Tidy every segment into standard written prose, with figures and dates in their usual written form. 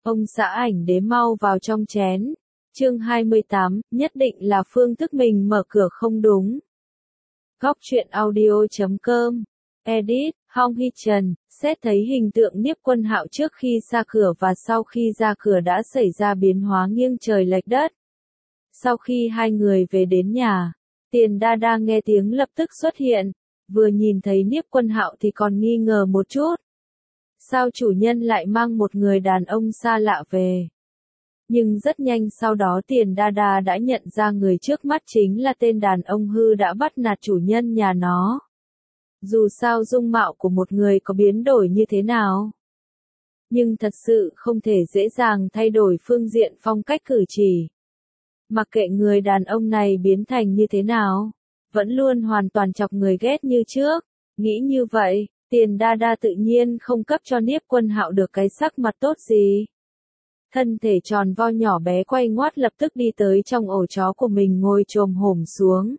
Ông xã ảnh đế mau vào trong chén. Chương 28, nhất định là phương thức mình mở cửa không đúng. Góc truyện audio.com. Edit, Hong Hee Trần, xét thấy hình tượng Niếp Quân Hạo trước khi ra cửa và sau khi ra cửa đã xảy ra biến hóa nghiêng trời lệch đất. Sau khi hai người về đến nhà, Tiền Đa Đa nghe tiếng lập tức xuất hiện, vừa nhìn thấy Niếp Quân Hạo thì còn nghi ngờ một chút. Sao chủ nhân lại mang một người đàn ông xa lạ về? Nhưng rất nhanh sau đó Tiền Đa Đa đã nhận ra người trước mắt chính là tên đàn ông hư đã bắt nạt chủ nhân nhà nó. Dù sao dung mạo của một người có biến đổi như thế nào, nhưng thật sự không thể dễ dàng thay đổi phương diện phong cách cử chỉ. Mặc kệ người đàn ông này biến thành như thế nào, vẫn luôn hoàn toàn chọc người ghét như trước. Nghĩ như vậy, Tiền Đa Đa tự nhiên không cấp cho Niếp Quân Hạo được cái sắc mặt tốt gì. Thân thể tròn vo nhỏ bé quay ngoắt lập tức đi tới trong ổ chó của mình ngồi chồm hổm xuống.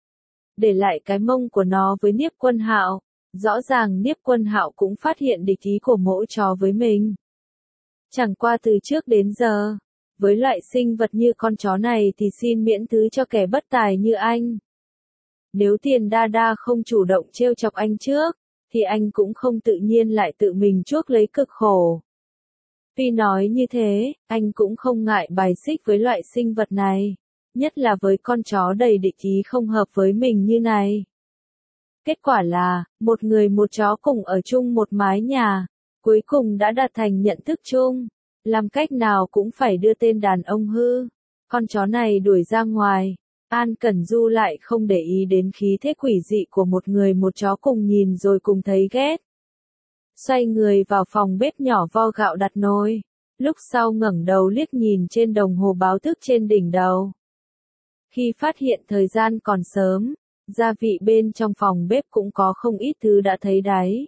Để lại cái mông của nó với Niếp Quân Hạo, rõ ràng Niếp Quân Hạo cũng phát hiện địch ý của mỗ chó với mình. Chẳng qua từ trước đến giờ, với loại sinh vật như con chó này thì xin miễn thứ cho kẻ bất tài như anh. Nếu Tiền Đa Đa không chủ động trêu chọc anh trước, thì anh cũng không tự nhiên lại tự mình chuốc lấy cực khổ. Tuy nói như thế, anh cũng không ngại bài xích với loại sinh vật này, nhất là với con chó đầy địch ý không hợp với mình như này. Kết quả là, một người một chó cùng ở chung một mái nhà, cuối cùng đã đạt thành nhận thức chung, làm cách nào cũng phải đưa tên đàn ông hư, con chó này đuổi ra ngoài. An Cẩn Du lại không để ý đến khí thế quỷ dị của một người một chó cùng nhìn rồi cùng thấy ghét. Xoay người vào phòng bếp nhỏ vo gạo đặt nồi, lúc sau ngẩng đầu liếc nhìn trên đồng hồ báo thức trên đỉnh đầu. Khi phát hiện thời gian còn sớm, gia vị bên trong phòng bếp cũng có không ít thứ đã thấy đáy.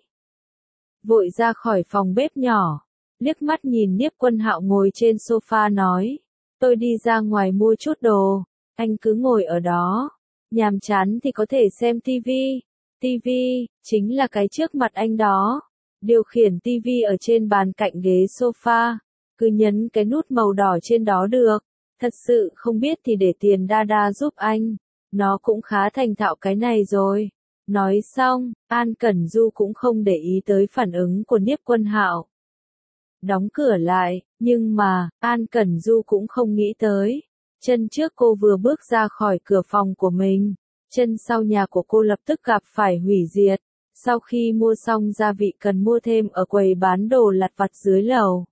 Vội ra khỏi phòng bếp nhỏ, liếc mắt nhìn Niếp Quân Hạo ngồi trên sofa nói, tôi đi ra ngoài mua chút đồ, anh cứ ngồi ở đó, nhàm chán thì có thể xem tivi. Tivi, chính là cái trước mặt anh đó. Điều khiển tivi ở trên bàn cạnh ghế sofa, cứ nhấn cái nút màu đỏ trên đó được. Thật sự không biết thì để Tiền Đa Đa giúp anh, nó cũng khá thành thạo cái này rồi. Nói xong, An Cẩn Du cũng không để ý tới phản ứng của Niếp Quân Hạo. Đóng cửa lại, nhưng mà, An Cẩn Du cũng không nghĩ tới. Chân trước cô vừa bước ra khỏi cửa phòng của mình, chân sau nhà của cô lập tức gặp phải hủy diệt. Sau khi mua xong gia vị cần mua thêm ở quầy bán đồ lặt vặt dưới lầu.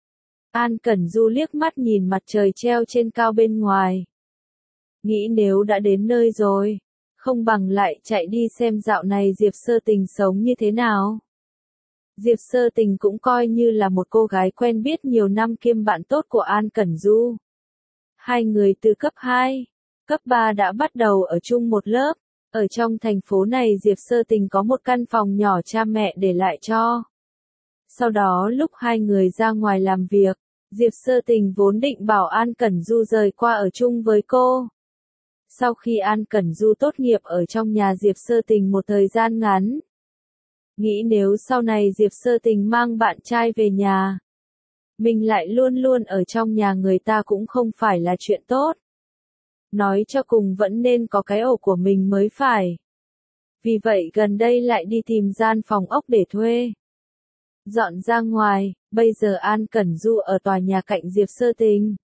An Cẩn Du liếc mắt nhìn mặt trời treo trên cao bên ngoài. Nghĩ nếu đã đến nơi rồi, không bằng lại chạy đi xem dạo này Diệp Sơ Tình sống như thế nào. Diệp Sơ Tình cũng coi như là một cô gái quen biết nhiều năm kiêm bạn tốt của An Cẩn Du. Hai người từ cấp 2, cấp 3 đã bắt đầu ở chung một lớp. Ở trong thành phố này Diệp Sơ Tình có một căn phòng nhỏ cha mẹ để lại cho. Sau đó lúc hai người ra ngoài làm việc, Diệp Sơ Tình vốn định bảo An Cẩn Du rời qua ở chung với cô. Sau khi An Cẩn Du tốt nghiệp ở trong nhà Diệp Sơ Tình một thời gian ngắn, nghĩ nếu sau này Diệp Sơ Tình mang bạn trai về nhà, mình lại luôn luôn ở trong nhà người ta cũng không phải là chuyện tốt. Nói cho cùng vẫn nên có cái ổ của mình mới phải. Vì vậy gần đây lại đi tìm gian phòng ốc để thuê. Dọn ra ngoài, bây giờ An Cẩn Du ở tòa nhà cạnh Diệp Sơ Tình.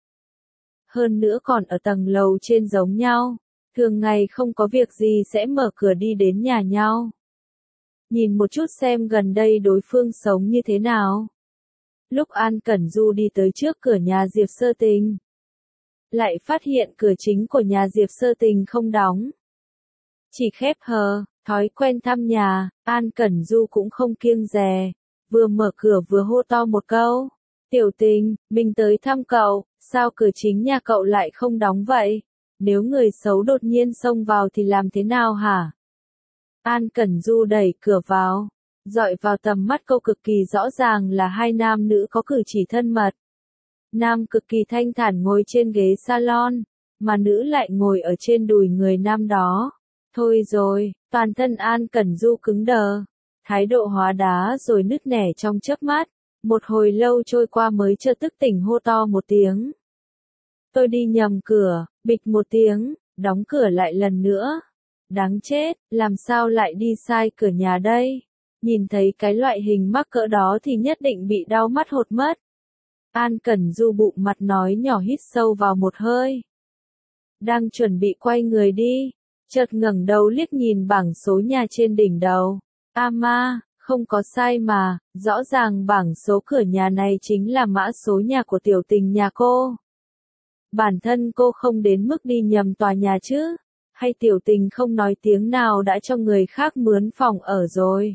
Hơn nữa còn ở tầng lầu trên giống nhau, thường ngày không có việc gì sẽ mở cửa đi đến nhà nhau. Nhìn một chút xem gần đây đối phương sống như thế nào. Lúc An Cẩn Du đi tới trước cửa nhà Diệp Sơ Tình, lại phát hiện cửa chính của nhà Diệp Sơ Tình không đóng, chỉ khép hờ. Thói quen thăm nhà, An Cẩn Du cũng không kiêng dè, vừa mở cửa vừa hô to một câu, Tiểu Tình, mình tới thăm cậu, sao cửa chính nhà cậu lại không đóng vậy? Nếu người xấu đột nhiên xông vào thì làm thế nào hả? An Cẩn Du đẩy cửa vào, dọi vào tầm mắt cô cực kỳ rõ ràng là hai nam nữ có cử chỉ thân mật. Nam cực kỳ thanh thản ngồi trên ghế salon, mà nữ lại ngồi ở trên đùi người nam đó. Thôi rồi, toàn thân An Cẩn Du cứng đờ, thái độ hóa đá rồi nứt nẻ trong chớp mắt, Một hồi lâu trôi qua mới chợt thức tỉnh hô to một tiếng. Tôi đi nhầm cửa, bịch một tiếng, đóng cửa lại lần nữa. Đáng chết, làm sao lại đi sai cửa nhà đây? Nhìn thấy cái loại hình mắc cỡ đó thì nhất định bị đau mắt hột mất. An Cẩn Du bụng mặt nói nhỏ hít sâu vào một hơi. Đang chuẩn bị quay người đi, chợt ngẩng đầu liếc nhìn bảng số nhà trên đỉnh đầu. Ma, không có sai mà, rõ ràng bảng số cửa nhà này chính là mã số nhà của tiểu tình nhà cô. Bản thân cô không đến mức đi nhầm tòa nhà chứ, hay tiểu tình không nói tiếng nào đã cho người khác mướn phòng ở rồi.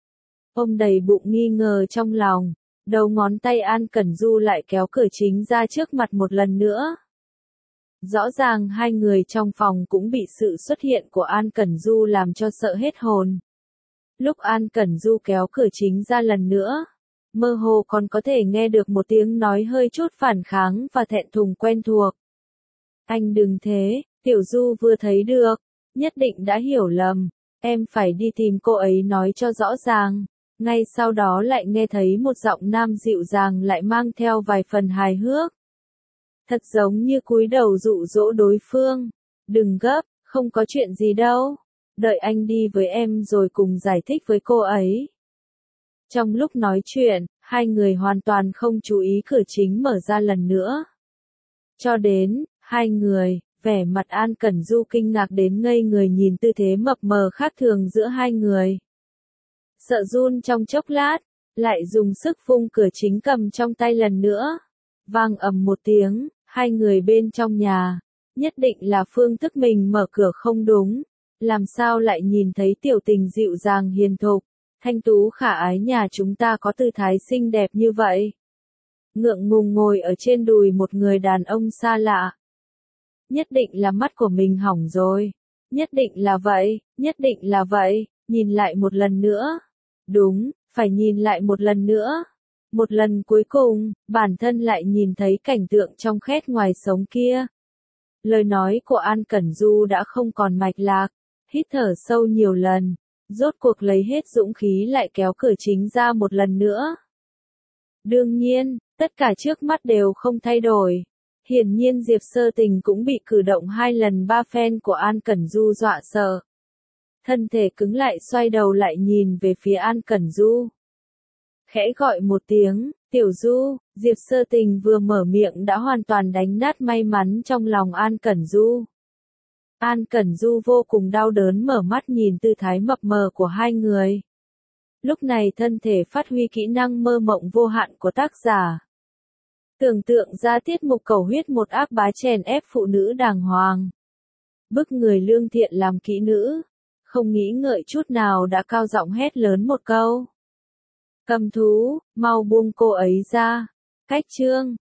Ôm đầy bụng nghi ngờ trong lòng, đầu ngón tay An Cẩn Du lại kéo cửa chính ra trước mặt một lần nữa. Rõ ràng hai người trong phòng cũng bị sự xuất hiện của An Cẩn Du làm cho sợ hết hồn. Lúc An Cẩn Du kéo cửa chính ra lần nữa, mơ hồ còn có thể nghe được một tiếng nói hơi chút phản kháng và thẹn thùng quen thuộc. Anh đừng thế, Tiểu Du vừa thấy được, nhất định đã hiểu lầm, em phải đi tìm cô ấy nói cho rõ ràng. Ngay sau đó lại nghe thấy một giọng nam dịu dàng lại mang theo vài phần hài hước. Thật giống như cúi đầu dụ dỗ đối phương. Đừng gấp, không có chuyện gì đâu. Đợi anh đi với em rồi cùng giải thích với cô ấy. Trong lúc nói chuyện, hai người hoàn toàn không chú ý cửa chính mở ra lần nữa. Cho đến, hai người, vẻ mặt An Cẩn Du kinh ngạc đến ngây người nhìn tư thế mập mờ khác thường giữa hai người. Sợ run trong chốc lát, lại dùng sức vung cửa chính cầm trong tay lần nữa. Vang ầm một tiếng, hai người bên trong nhà, nhất định là Phương Thức mình mở cửa không đúng, làm sao lại nhìn thấy tiểu tình dịu dàng hiền thục, thanh tú khả ái nhà chúng ta có tư thái xinh đẹp như vậy. Ngượng ngùng ngồi ở trên đùi một người đàn ông xa lạ. Nhất định là mắt của mình hỏng rồi, nhất định là vậy, nhìn lại một lần nữa. Đúng, phải nhìn lại một lần nữa. Một lần cuối cùng, bản thân lại nhìn thấy cảnh tượng trong khét ngoài sống kia. Lời nói của An Cẩn Du đã không còn mạch lạc, hít thở sâu nhiều lần, rốt cuộc lấy hết dũng khí lại kéo cửa chính ra một lần nữa. Đương nhiên, tất cả trước mắt đều không thay đổi. Hiển nhiên Diệp Sơ Tình cũng bị cử động hai lần ba phen của An Cẩn Du dọa sợ. Thân thể cứng lại xoay đầu lại nhìn về phía An Cẩn Du. Khẽ gọi một tiếng, Tiểu Du, Diệp Sơ Tình vừa mở miệng đã hoàn toàn đánh nát may mắn trong lòng An Cẩn Du. An Cẩn Du vô cùng đau đớn mở mắt nhìn tư thái mập mờ của hai người. Lúc này thân thể phát huy kỹ năng mơ mộng vô hạn của tác giả. Tưởng tượng ra tiết mục cầu huyết một ác bá chèn ép phụ nữ đàng hoàng. Bức người lương thiện làm kỹ nữ. Không nghĩ ngợi chút nào đã cao giọng hét lớn một câu. Cầm thú, mau buông cô ấy ra. Cách chương